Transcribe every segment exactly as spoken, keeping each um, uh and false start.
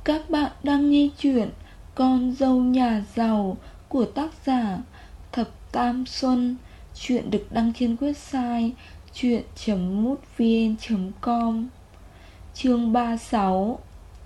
Các bạn đang nghe chuyện Con dâu nhà giàu của tác giả Thập Tam Xuân. Chuyện được đăng trên website chuyện chấm mútvn chấm com. Chương ba mươi sáu.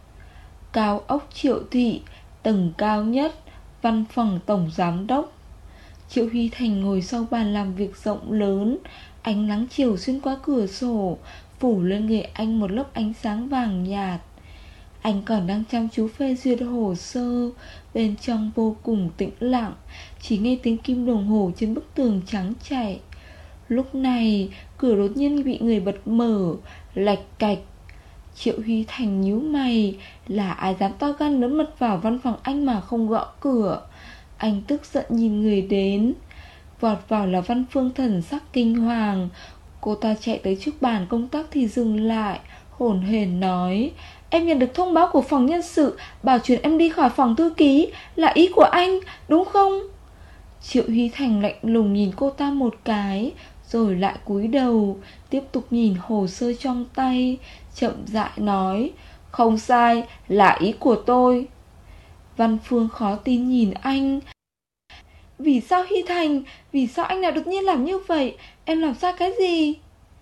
Cao ốc Triệu Thị, tầng cao nhất, văn phòng tổng giám đốc. Triệu Huy Thành ngồi sau bàn làm việc rộng lớn. Ánh nắng chiều xuyên qua cửa sổ phủ lên người anh một lớp ánh sáng vàng nhạt. Anh còn đang chăm chú phê duyệt hồ sơ. Bên trong vô cùng tĩnh lặng, chỉ nghe tiếng kim đồng hồ trên bức tường trắng chạy. Lúc này cửa đột nhiên bị người bật mở, lạch cạch. Triệu Huy Thành nhíu mày. Là ai dám to gan lớn mật vào văn phòng anh mà không gõ cửa? Anh tức giận nhìn người đến. Vọt vào là Văn Phương, thần sắc kinh hoàng. Cô ta chạy tới trước bàn công tác thì dừng lại, hổn hển nói: "Em nhận được thông báo của phòng nhân sự, bảo chuyển em đi khỏi phòng thư ký. Là ý của anh, đúng không?" Triệu Huy Thành lạnh lùng nhìn cô ta một cái, rồi lại cúi đầu, tiếp tục nhìn hồ sơ trong tay, chậm rãi nói: "Không sai, là ý của tôi." Văn Phương khó tin nhìn anh. "Vì sao Huy Thành? Vì sao anh lại đột nhiên làm như vậy? Em làm sai cái gì?"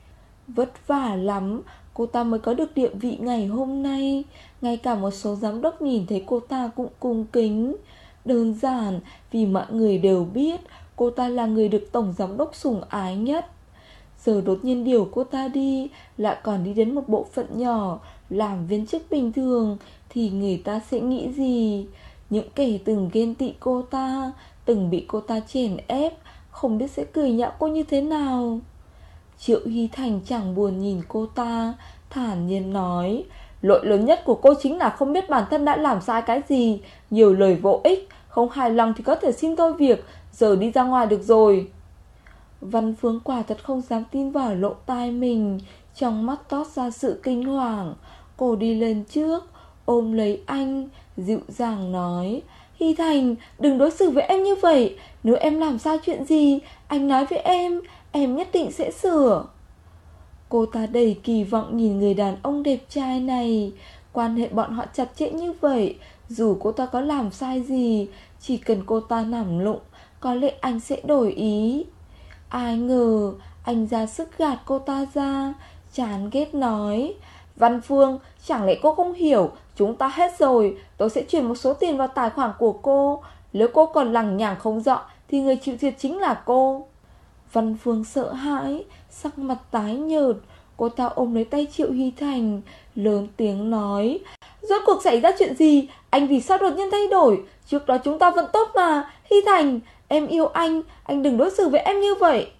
Vất vả lắm cô ta mới có được địa vị ngày hôm nay. Ngay cả một số giám đốc nhìn thấy cô ta cũng cung kính. Đơn giản vì mọi người đều biết cô ta là người được tổng giám đốc sủng ái nhất. Giờ đột nhiên điều cô ta đi, lại còn đi đến một bộ phận nhỏ, làm viên chức bình thường, thì người ta sẽ nghĩ gì? Những kẻ từng ghen tị cô ta, từng bị cô ta chèn ép, không biết sẽ cười nhạo cô như thế nào. Triệu Huy Thành chẳng buồn nhìn cô ta, thản nhiên nói: "Lỗi lớn nhất của cô chính là không biết bản thân đã làm sai cái gì. Nhiều lời vô ích, không hài lòng thì có thể xin thôi việc. Giờ đi ra ngoài được rồi." Văn Phương quả thật không dám tin vào lỗ tai mình, trong mắt toát ra sự kinh hoàng. Cô đi lên trước, ôm lấy anh, dịu dàng nói: "Huy Thành, đừng đối xử với em như vậy. Nếu em làm sai chuyện gì, anh nói với em, em nhất định sẽ sửa." Cô ta đầy kỳ vọng nhìn người đàn ông đẹp trai này. Quan hệ bọn họ chặt chẽ như vậy, dù cô ta có làm sai gì, chỉ cần cô ta nằm lụng, có lẽ anh sẽ đổi ý. Ai ngờ anh ra sức gạt cô ta ra, chán ghét nói: "Văn Phương, chẳng lẽ cô không hiểu, chúng ta hết rồi, tôi sẽ chuyển một số tiền vào tài khoản của cô. Nếu cô còn lằng nhằng không dọn thì người chịu thiệt chính là cô." Văn Phương sợ hãi, sắc mặt tái nhợt. Cô ta ôm lấy tay Triệu Huy Thành, lớn tiếng nói: "Rốt cuộc xảy ra chuyện gì? Anh vì sao đột nhiên thay đổi? Trước đó chúng ta vẫn tốt mà. Huy Thành, em yêu anh, anh đừng đối xử với em như vậy."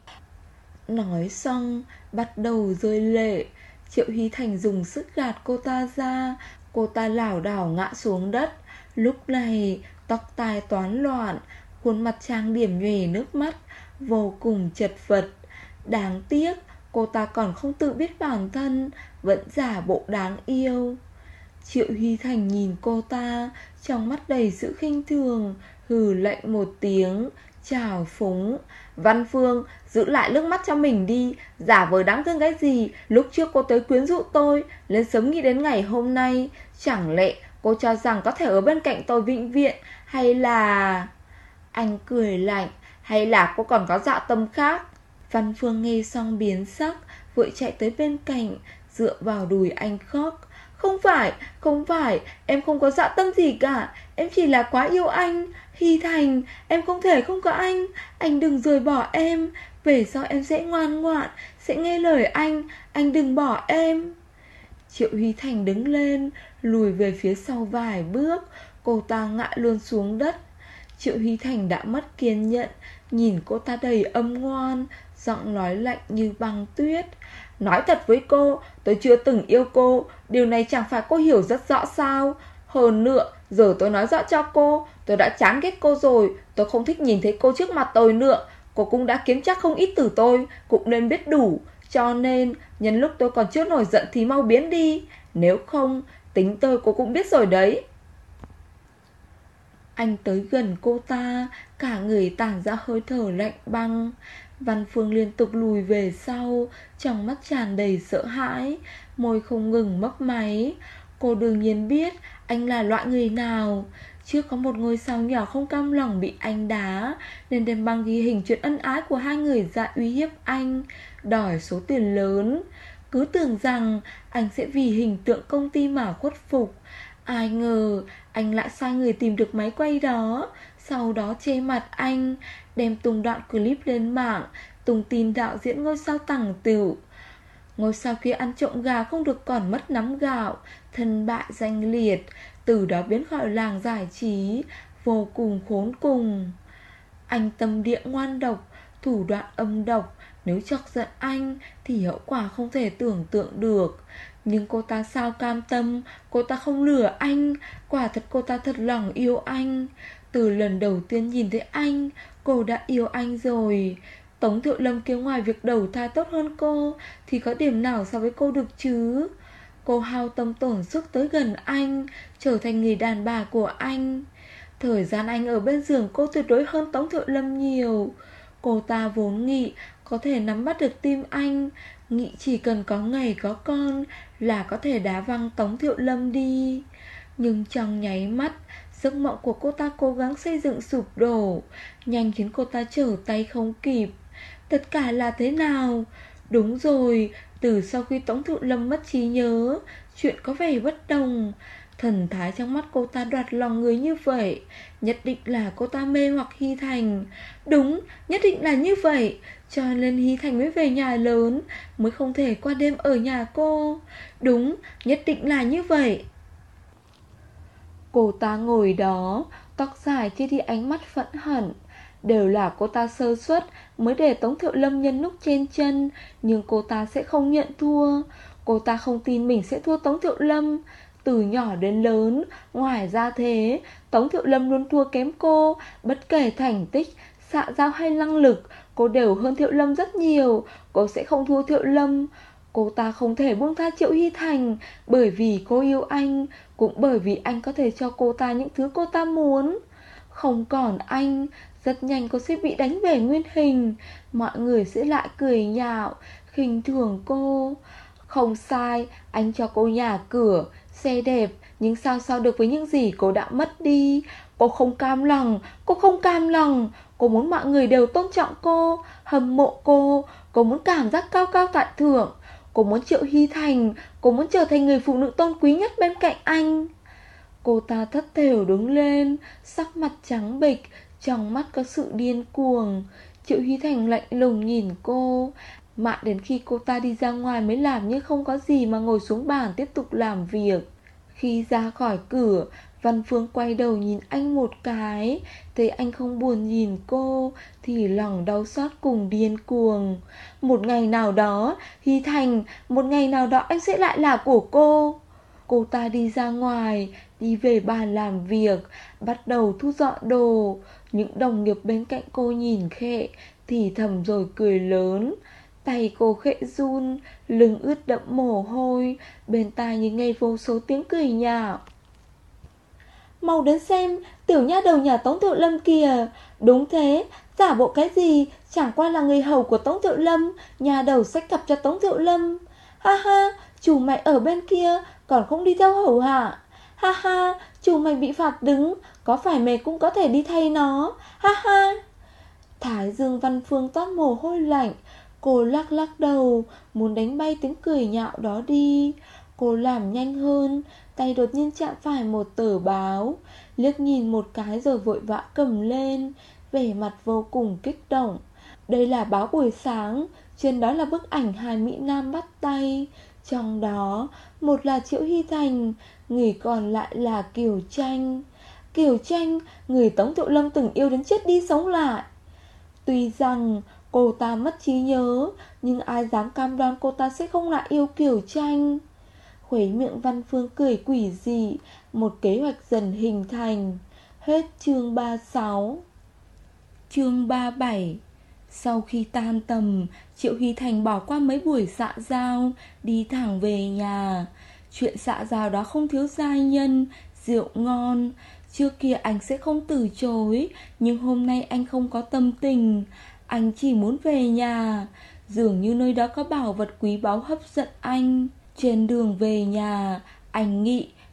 Nói xong, bắt đầu rơi lệ. Triệu Huy Thành dùng sức gạt cô ta ra. Cô ta lảo đảo ngã xuống đất. Lúc này tóc tai toán loạn, khuôn mặt trang điểm nhòe nước mắt, vô cùng chật vật. Đáng tiếc cô ta còn không tự biết bản thân, vẫn giả bộ đáng yêu. Triệu Huy Thành nhìn cô ta, trong mắt đầy sự khinh thường, hừ lạnh một tiếng, chào phúng: "Văn Phương, giữ lại nước mắt cho mình đi. Giả vờ đáng thương cái gì? Lúc trước cô tới quyến rũ tôi, lên sớm nghĩ đến ngày hôm nay. Chẳng lẽ cô cho rằng có thể ở bên cạnh tôi vĩnh viễn? Hay là..." Anh cười lạnh: "Hay là cô còn có dạ tâm khác?" Văn Phương nghe xong biến sắc, vội chạy tới bên cạnh, dựa vào đùi anh khóc: "Không phải, không phải, em không có dạ tâm gì cả. Em chỉ là quá yêu anh. Huy Thành, em không thể không có anh. Anh đừng rời bỏ em. Về sau em sẽ ngoan ngoãn, sẽ nghe lời anh. Anh đừng bỏ em." Triệu Huy Thành đứng lên, lùi về phía sau vài bước. Cô ta ngã luôn xuống đất. Triệu Huy Thành đã mất kiên nhẫn, nhìn cô ta đầy âm ngoan, giọng nói lạnh như băng tuyết: "Nói thật với cô, tôi chưa từng yêu cô. Điều này chẳng phải cô hiểu rất rõ sao? Hơn nữa, giờ tôi nói rõ cho cô, tôi đã chán ghét cô rồi. Tôi không thích nhìn thấy cô trước mặt tôi nữa. Cô cũng đã kiếm chắc không ít từ tôi, cũng nên biết đủ. Cho nên, nhân lúc tôi còn chưa nổi giận thì mau biến đi. Nếu không, tính tôi cô cũng biết rồi đấy." Anh tới gần cô ta, cả người tản ra hơi thở lạnh băng. Văn Phương liên tục lùi về sau, trong mắt tràn đầy sợ hãi, môi không ngừng mấp máy. Cô đương nhiên biết anh là loại người nào? Trước có một ngôi sao nhỏ không cam lòng bị anh đá, nên đem băng ghi hình chuyện ân ái của hai người ra uy hiếp anh, đòi số tiền lớn. Cứ tưởng rằng anh sẽ vì hình tượng công ty mà khuất phục. Ai ngờ anh lại sai người tìm được máy quay đó, sau đó che mặt anh, đem tung đoạn clip lên mạng, tung tin đạo diễn ngôi sao tằng tựu. Ngôi sao kia ăn trộm gà không được còn mất nắm gạo, thân bại danh liệt, từ đó biến khỏi làng giải trí, vô cùng khốn cùng. Anh tâm địa ngoan độc, thủ đoạn âm độc, nếu chọc giận anh thì hậu quả không thể tưởng tượng được. Nhưng cô ta sao cam tâm, cô ta không lừa anh, quả thật cô ta thật lòng yêu anh. Từ lần đầu tiên nhìn thấy anh, cô đã yêu anh rồi. Tống Thiệu Lâm kia ngoài việc đầu thai tốt hơn cô thì có điểm nào so với cô được chứ? Cô hao tâm tổn sức tới gần anh, trở thành người đàn bà của anh. Thời gian anh ở bên giường cô tuyệt đối hơn Tống Thiệu Lâm nhiều. Cô ta vốn nghĩ có thể nắm bắt được tim anh, nghĩ chỉ cần có ngày có con là có thể đá văng Tống Thiệu Lâm đi. Nhưng trong nháy mắt, giấc mộng của cô ta cố gắng xây dựng sụp đổ, nhanh khiến cô ta trở tay không kịp. Tất cả là thế nào? Đúng rồi, từ sau khi Tống Thiệu Lâm mất trí nhớ, chuyện có vẻ bất đồng. Thần thái trong mắt cô ta đoạt lòng người như vậy, nhất định là cô ta mê hoặc Hy Thành. Đúng, nhất định là như vậy. Cho nên Hy Thành mới về nhà lớn, mới không thể qua đêm ở nhà cô. Đúng, nhất định là như vậy. Cô ta ngồi đó, tóc dài che đi ánh mắt phẫn hận. Đều là cô ta sơ suất mới để Tống Thiệu Lâm nhân nút trên chân, nhưng cô ta sẽ không nhận thua. Cô ta không tin mình sẽ thua Tống Thiệu Lâm. Từ nhỏ đến lớn, ngoài ra thế, Tống Thiệu Lâm luôn thua kém cô. Bất kể thành tích, xạ giao hay năng lực, cô đều hơn Thiệu Lâm rất nhiều. Cô sẽ không thua Thiệu Lâm. Cô ta không thể buông tha Triệu Hy Thành, bởi vì cô yêu anh, cũng bởi vì anh có thể cho cô ta những thứ cô ta muốn. Không còn anh, rất nhanh cô sẽ bị đánh về nguyên hình. Mọi người sẽ lại cười nhạo, khinh thường cô. Không sai, anh cho cô nhà cửa, xe đẹp, nhưng sao so được với những gì cô đã mất đi. Cô không cam lòng, cô không cam lòng. Cô muốn mọi người đều tôn trọng cô, hâm mộ cô. Cô muốn cảm giác cao cao tại thượng. Cô muốn Triệu Hy Thành, cô muốn trở thành người phụ nữ tôn quý nhất bên cạnh anh. Cô ta thất thểu đứng lên, sắc mặt trắng bệch, trong mắt có sự điên cuồng. Triệu Hy Thành lạnh lùng nhìn cô. Mãi đến khi cô ta đi ra ngoài mới làm như không có gì mà ngồi xuống bàn tiếp tục làm việc. Khi ra khỏi cửa, Văn Phương quay đầu nhìn anh một cái, thấy anh không buồn nhìn cô thì lòng đau xót cùng điên cuồng. Một ngày nào đó, Hy Thành, một ngày nào đó anh sẽ lại là của cô. Cô ta đi ra ngoài, đi về bàn làm việc, bắt đầu thu dọn đồ. Những đồng nghiệp bên cạnh cô nhìn khệ, thì thầm rồi cười lớn. Tay cô khẽ run, lưng ướt đẫm mồ hôi, bên tai như nghe vô số tiếng cười nhạo. Mau đến xem, tiểu nha đầu nhà Tống Thiệu Lâm kìa. Đúng thế, giả bộ cái gì, chẳng qua là người hầu của Tống Thiệu Lâm, nhà đầu xách cặp cho Tống Thiệu Lâm. Ha ha, chủ mày ở bên kia, còn không đi theo hầu hạ. Ha ha, chủ mày bị phạt đứng, có phải mày cũng có thể đi thay nó. Ha ha. Thái Dương Văn Phương toát mồ hôi lạnh. Cô lắc lắc đầu, muốn đánh bay tiếng cười nhạo đó đi. Cô làm nhanh hơn, tay đột nhiên chạm phải một tờ báo, liếc nhìn một cái rồi vội vã cầm lên, vẻ mặt vô cùng kích động. Đây là báo buổi sáng, trên đó là bức ảnh hai mỹ nam bắt tay. Trong đó, một là Triệu Hy Thành, người còn lại là Kiều Tranh. Kiều Tranh, người Tống Thiệu Lâm từng yêu đến chết đi sống lại. Tuy rằng cô ta mất trí nhớ, nhưng ai dám cam đoan cô ta sẽ không lại yêu Kiều Tranh. Khuấy miệng Văn Phương cười quỷ dị, một kế hoạch dần hình thành. Hết chương ba mươi sáu. Chương ba mươi bảy. Sau khi tan tầm, Triệu Hy Thành bỏ qua mấy buổi xã giao, đi thẳng về nhà. Chuyện xã giao đó không thiếu giai nhân, rượu ngon. Trước kia anh sẽ không từ chối, nhưng hôm nay anh không có tâm tình. Anh chỉ muốn về nhà. Dường như nơi đó có bảo vật quý báu hấp dẫn anh. Trên đường về nhà, anh nghĩ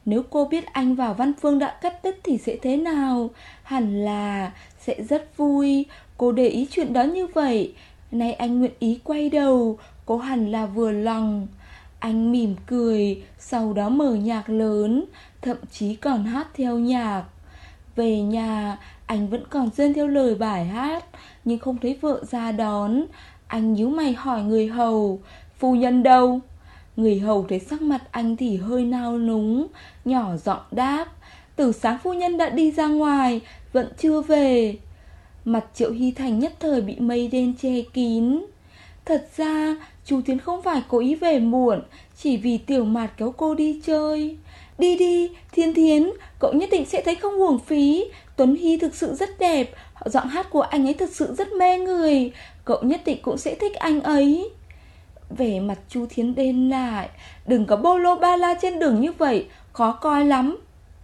Nếu cô biết anh và Văn Phương đã cắt đứt thì sẽ thế nào? Hẳn là sẽ rất vui. Cô để ý chuyện đó như vậy. Nay anh nguyện ý quay đầu, cô hẳn là vừa lòng. Anh mỉm cười, sau đó mở nhạc lớn, thậm chí còn hát theo nhạc. Về nhà, anh vẫn còn rên theo lời bài hát, nhưng không thấy vợ ra đón. Anh nhíu mày hỏi người hầu, phu nhân đâu? Người hầu thấy sắc mặt anh thì hơi nao núng, nhỏ giọng đáp, từ sáng phu nhân đã đi ra ngoài, vẫn chưa về. Mặt Triệu Hy Thành nhất thời bị mây đen che kín. Thật ra chú Tiến không phải cố ý về muộn, chỉ vì Tiểu Mạt kéo cô đi chơi. Đi đi, Thiên Thiến, cậu nhất định sẽ thấy không uổng phí. Tuấn Hy thực sự rất đẹp, giọng hát của anh ấy thực sự rất mê người. Cậu nhất định cũng sẽ thích anh ấy. Vẻ mặt Chu Thiến đen lại, đừng có bô lô ba la trên đường như vậy, khó coi lắm.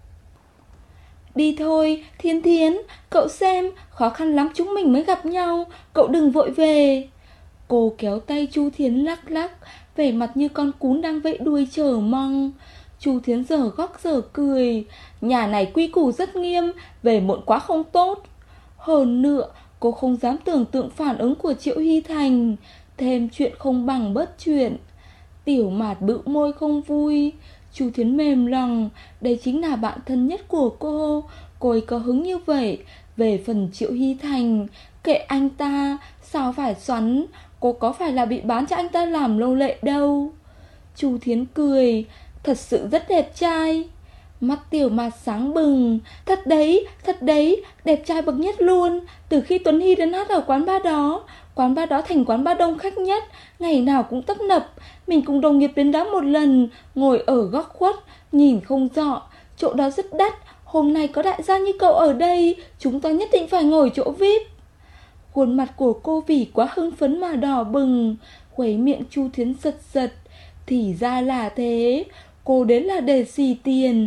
Đi thôi, Thiên Thiến, cậu xem, khó khăn lắm chúng mình mới gặp nhau, cậu đừng vội về. Cô kéo tay Chu Thiến lắc lắc, vẻ mặt như con cún đang vẫy đuôi chờ mong. Chu Thiến giở góc giở cười, nhà này quy củ rất nghiêm, về muộn quá không tốt. Hơn nữa, cô không dám tưởng tượng phản ứng của Triệu Hy Thành, thêm chuyện không bằng bớt chuyện. Tiểu Mạt bĩu môi không vui. Chu Thiến mềm lòng, đây chính là bạn thân nhất của cô, cô ấy có hứng như vậy. Về phần Triệu Hy Thành, kệ anh ta, sao phải xoắn, cô có phải là bị bán cho anh ta làm nô lệ đâu. Chu Thiến cười, thật sự rất đẹp trai. Mắt Tiểu Mạt sáng bừng, thật đấy, thật đấy, đẹp trai bậc nhất luôn. Từ khi Tuấn Hy đến hát ở quán bar đó, quán bar đó thành quán bar đông khách nhất, ngày nào cũng tấp nập. Mình cùng đồng nghiệp đến đó một lần, ngồi ở góc khuất, nhìn không rõ, chỗ đó rất đắt. Hôm nay có đại gia như cậu ở đây, chúng ta nhất định phải ngồi chỗ vi ai pi. Khuôn mặt của cô vì quá hưng phấn mà đỏ bừng, khuấy miệng Chu Thiến giật giật. Thì ra là thế, cô đến là để xì tiền.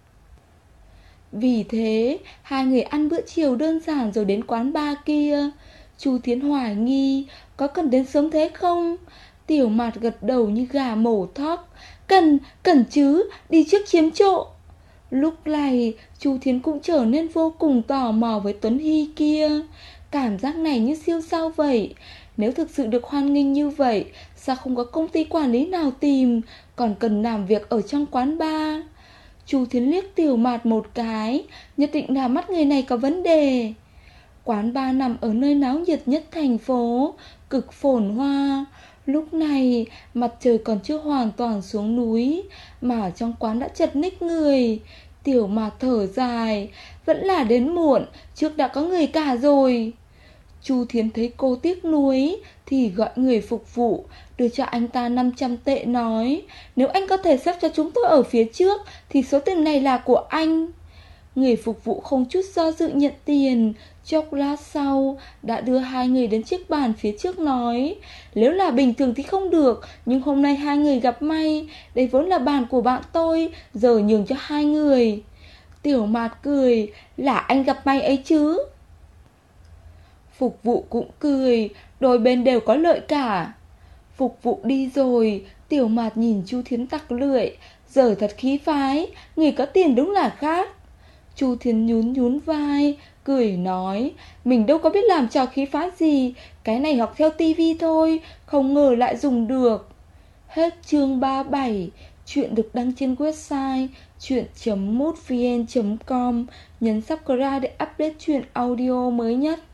Vì thế, hai người ăn bữa chiều đơn giản rồi đến quán bar kia. Chu Thiến hoài nghi, có cần đến sớm thế không? Tiểu Mạt gật đầu như gà mổ thóc. Cần, cần chứ, đi trước chiếm chỗ. Lúc này, Chu Thiến cũng trở nên vô cùng tò mò với Tuấn Hy kia. Cảm giác này như siêu sao vậy. Nếu thực sự được hoan nghênh như vậy, sao không có công ty quản lý nào tìm, còn cần làm việc ở trong quán bar? Chu Thiến liếc Tiểu Mạt một cái, nhất định là mắt người này có vấn đề. Quán bar nằm ở nơi náo nhiệt nhất thành phố, cực phồn hoa. Lúc này, mặt trời còn chưa hoàn toàn xuống núi, mà trong quán đã chật ních người. Tiểu Mạt thở dài, vẫn là đến muộn, trước đã có người cả rồi. Chu Thiến thấy cô tiếc nuối thì gọi người phục vụ, đưa cho anh ta năm trăm tệ nói, nếu anh có thể xếp cho chúng tôi ở phía trước thì số tiền này là của anh. Người phục vụ không chút do dự nhận tiền. Chốc lát sau đã đưa hai người đến chiếc bàn phía trước nói, nếu là bình thường thì không được, nhưng hôm nay hai người gặp may, đây vốn là bàn của bạn tôi, giờ nhường cho hai người. Tiểu Mạt cười, là anh gặp may ấy chứ. Phục vụ cũng cười, đôi bên đều có lợi cả. Phục vụ đi rồi, Tiểu Mạt nhìn Chu Thiến tặc lưỡi, giờ thật khí phái, người có tiền đúng là khác. Chu Thiến nhún nhún vai, cười nói, mình đâu có biết làm trò khí phái gì, cái này học theo tivi thôi, không ngờ lại dùng được. Hết chương ba mươi bảy. Chuyện được đăng trên website chuyện chấm mútvn chấm com. Nhấn subscribe để update chuyện audio mới nhất.